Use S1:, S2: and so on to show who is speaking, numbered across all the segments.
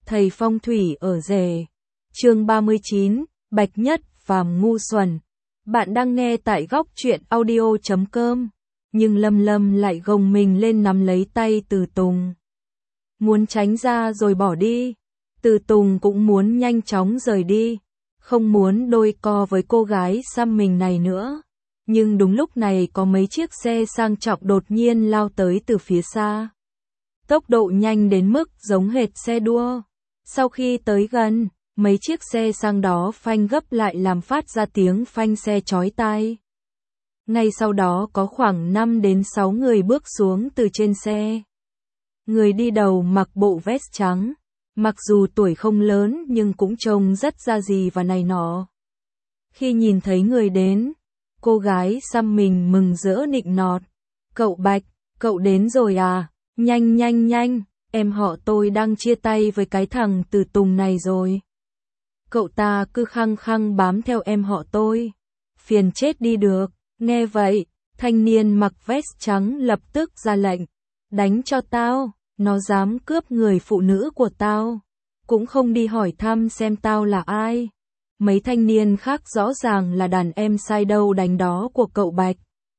S1: thầy phong thủy ở rể. Chương 39, Bạch Nhất Phàm ngu xuẩn. Bạn đang nghe tại góc truyện audio.com. Nhưng Lâm Lâm lại gồng mình lên nắm lấy tay Từ Tùng. Muốn tránh ra rồi bỏ đi. Từ Tùng cũng muốn nhanh chóng rời đi. Không muốn đôi co với cô gái xăm mình này nữa. Nhưng đúng lúc này có mấy chiếc xe sang trọng đột nhiên lao tới từ phía xa. Tốc độ nhanh đến mức giống hệt xe đua. Sau khi tới gần, mấy chiếc xe sang đó phanh gấp lại làm phát ra tiếng phanh xe chói tai. Ngay sau đó có khoảng 5 đến 6 người bước xuống từ trên xe. Người đi đầu mặc bộ vest trắng, mặc dù tuổi không lớn nhưng cũng trông rất ra gì và này nọ. Khi nhìn thấy người đến, cô gái xăm mình mừng rỡ nịnh nọt. Cậu Bạch, cậu đến rồi à? Nhanh nhanh nhanh, em họ tôi đang chia tay với cái thằng Từ Tùng này rồi. Cậu ta cứ khăng khăng bám theo em họ tôi. Phiền chết đi được. Nghe vậy, thanh niên mặc vest trắng lập tức ra lệnh. Đánh cho tao, nó dám cướp người phụ nữ của tao. Cũng không đi hỏi thăm xem tao là ai. Mấy thanh niên khác rõ ràng là đàn em sai đâu đánh đó của cậu Bạch.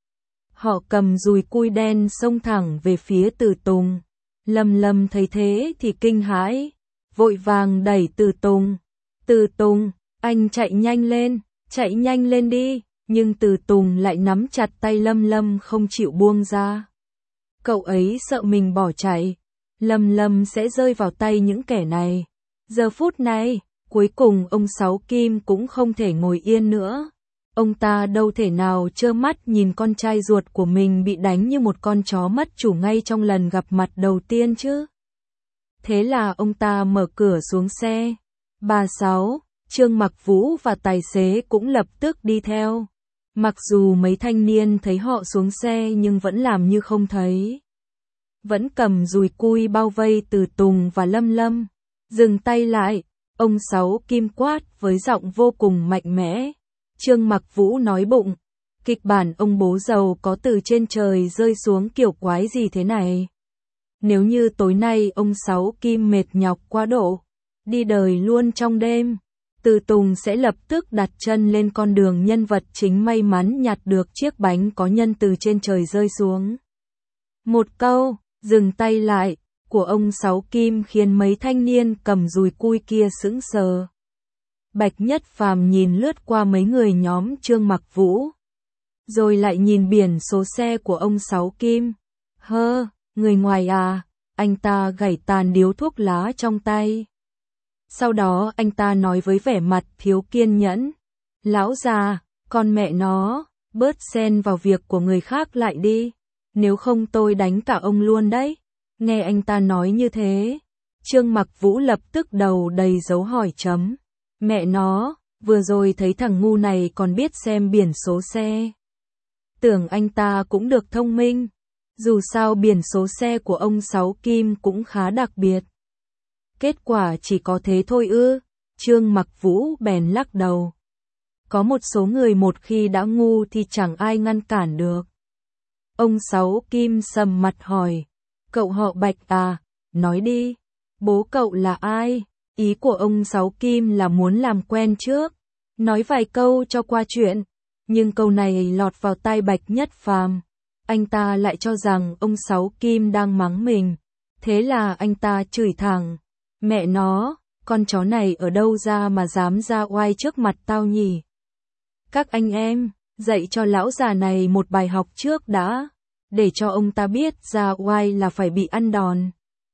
S1: Họ cầm dùi cui đen xông thẳng về phía Từ Tùng. Lâm Lâm thấy thế thì kinh hãi, vội vàng đẩy Từ Tùng. Từ Tùng, anh chạy nhanh lên đi. Nhưng Từ Tùng lại nắm chặt tay Lâm Lâm không chịu buông ra. Cậu ấy sợ mình bỏ chạy, Lâm Lâm sẽ rơi vào tay những kẻ này. Giờ phút này, cuối cùng ông Sáu Kim cũng không thể ngồi yên nữa. Ông ta đâu thể nào trơ mắt nhìn con trai ruột của mình bị đánh như một con chó mất chủ ngay trong lần gặp mặt đầu tiên chứ. Thế là ông ta mở cửa xuống xe. Bà Sáu, Trương Mặc Vũ và tài xế cũng lập tức đi theo. Mặc dù mấy thanh niên thấy họ xuống xe nhưng vẫn làm như không thấy. Vẫn cầm dùi cui bao vây Từ Tùng và Lâm Lâm. Dừng tay lại, ông Sáu Kim quát với giọng vô cùng mạnh mẽ. Trương Mặc Vũ nói bụng, kịch bản ông bố giàu có từ trên trời rơi xuống kiểu quái gì thế này. Nếu như tối nay ông Sáu Kim mệt nhọc quá độ, đi đời luôn trong đêm, Từ Tùng sẽ lập tức đặt chân lên con đường nhân vật chính may mắn nhặt được chiếc bánh có nhân từ trên trời rơi xuống. Một câu, dừng tay lại, của ông Sáu Kim khiến mấy thanh niên cầm dùi cui kia sững sờ. Bạch Nhất Phàm nhìn lướt qua mấy người nhóm Trương Mặc Vũ, rồi lại nhìn biển số xe của ông Sáu Kim. Hơ, người ngoài à? Anh ta gảy tàn điếu thuốc lá trong tay. Sau đó anh ta nói với vẻ mặt thiếu kiên nhẫn. Lão già, con mẹ nó, bớt xen vào việc của người khác lại đi. Nếu không tôi đánh cả ông luôn đấy. Nghe anh ta nói như thế, Trương Mặc Vũ lập tức đầu đầy dấu hỏi chấm. Mẹ nó, vừa rồi thấy thằng ngu này còn biết xem biển số xe. Tưởng anh ta cũng được thông minh. Dù sao biển số xe của ông Sáu Kim cũng khá đặc biệt. Kết quả chỉ có thế thôi ư? Trương Mặc Vũ bèn lắc đầu. Có một số người một khi đã ngu thì chẳng ai ngăn cản được. Ông Sáu Kim sầm mặt hỏi. Cậu họ Bạch à? Nói đi. Bố cậu là ai? Ý của ông Sáu Kim là muốn làm quen trước. Nói vài câu cho qua chuyện. Nhưng câu này lọt vào tai Bạch Nhất Phàm. Anh ta lại cho rằng ông Sáu Kim đang mắng mình. Thế là anh ta chửi thẳng. Mẹ nó, con chó này ở đâu ra mà dám ra oai trước mặt tao nhỉ? Các anh em, dạy cho lão già này một bài học trước đã, để cho ông ta biết ra oai là phải bị ăn đòn.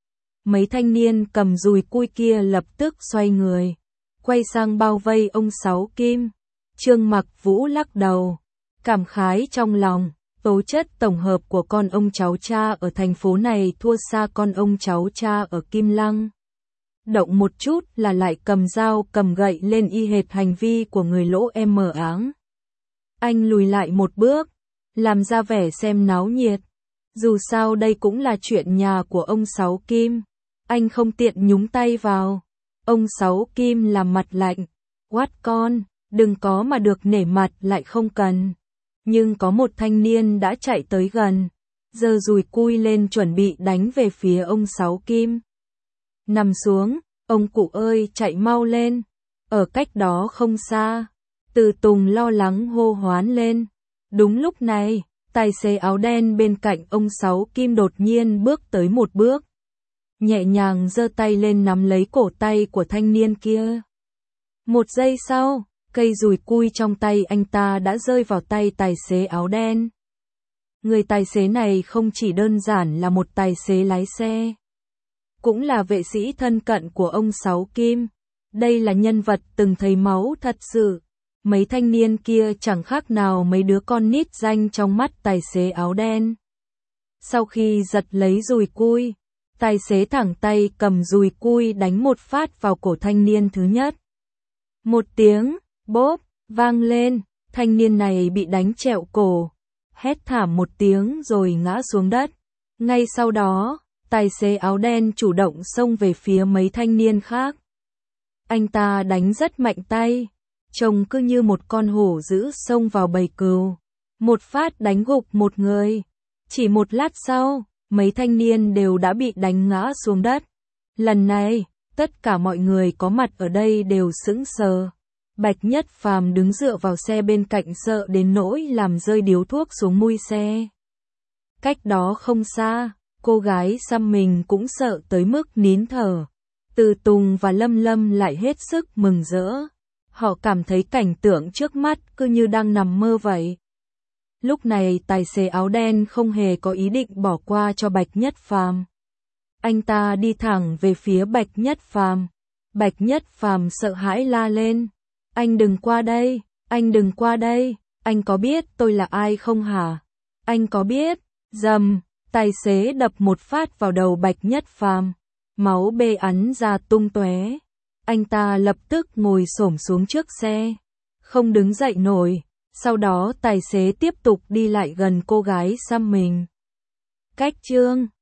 S1: Mấy thanh niên cầm dùi cui kia lập tức xoay người, quay sang bao vây ông Sáu Kim. Trương Mặc Vũ lắc đầu, cảm khái trong lòng, tố chất tổng hợp của con ông cháu cha ở thành phố này thua xa con ông cháu cha ở Kim Lăng. Động một chút là lại cầm dao cầm gậy lên y hệt hành vi của người lỗ em mờ áng. Anh lùi lại một bước, làm ra vẻ xem náo nhiệt. Dù sao đây cũng là chuyện nhà của ông Sáu Kim, anh không tiện nhúng tay vào. Ông Sáu Kim làm mặt lạnh, quát con, đừng có mà được nể mặt lại không cần. Nhưng có một thanh niên đã chạy tới gần, giơ dùi cui lên chuẩn bị đánh về phía ông Sáu Kim. Nằm xuống, Ông cụ ơi chạy mau lên. Ở cách đó không xa, Từ Tùng lo lắng hô hoán lên. Đúng lúc này, tài xế áo đen bên cạnh ông Sáu Kim đột nhiên bước tới một bước. Nhẹ nhàng giơ tay lên nắm lấy cổ tay của thanh niên kia. Một giây sau, cây dùi cui trong tay anh ta đã rơi vào tay tài xế áo đen. Người tài xế này không chỉ đơn giản là một tài xế lái xe, cũng là vệ sĩ thân cận của ông Sáu Kim. Đây là nhân vật từng thấy máu thật sự. Mấy thanh niên kia chẳng khác nào mấy đứa con nít danh trong mắt tài xế áo đen. Sau khi giật lấy dùi cui, tài xế thẳng tay cầm dùi cui đánh một phát vào cổ thanh niên thứ nhất. Một tiếng bốp vang lên, thanh niên này bị đánh trẹo cổ, hét thảm một tiếng rồi ngã xuống đất. Ngay sau đó, tài xế áo đen chủ động xông về phía mấy thanh niên khác. Anh ta đánh rất mạnh tay, trông cứ như một con hổ dữ xông vào bầy cừu. Một phát đánh gục một người. Chỉ một lát sau, mấy thanh niên đều đã bị đánh ngã xuống đất. Lần này, tất cả mọi người có mặt ở đây đều sững sờ. Bạch Nhất Phàm đứng dựa vào xe bên cạnh sợ đến nỗi làm rơi điếu thuốc xuống mui xe. Cách đó không xa, cô gái xăm mình cũng sợ tới mức nín thở. Từ Tùng và Lâm Lâm lại hết sức mừng rỡ. Họ cảm thấy cảnh tượng trước mắt cứ như đang nằm mơ vậy. Lúc này tài xế áo đen không hề có ý định bỏ qua cho Bạch Nhất Phàm. Anh ta đi thẳng về phía Bạch Nhất Phàm. Bạch Nhất Phàm sợ hãi la lên. Anh đừng qua đây, anh đừng qua đây, anh có biết tôi là ai không hả? Anh có biết? Rầm, tài xế đập một phát vào đầu Bạch Nhất Phàm. Máu bê ắn ra tung tóe. Anh ta lập tức ngồi xổm xuống trước xe, không đứng dậy nổi. Sau đó tài xế tiếp tục đi lại gần cô gái xăm mình. Cách chương